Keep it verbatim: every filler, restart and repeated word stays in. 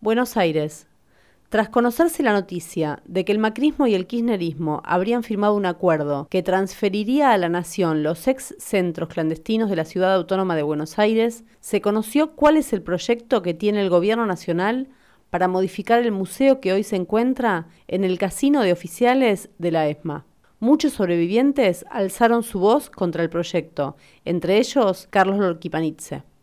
Buenos Aires. Tras conocerse la noticia de que el macrismo y el kirchnerismo habrían firmado un acuerdo que transferiría a la nación los ex centros clandestinos de la Ciudad Autónoma de Buenos Aires, se conoció cuál es el proyecto que tiene el gobierno nacional para modificar el museo que hoy se encuentra en el Casino de Oficiales de la ESMA. Muchos sobrevivientes alzaron su voz contra el proyecto, entre ellos Carlos Lorquipanidze.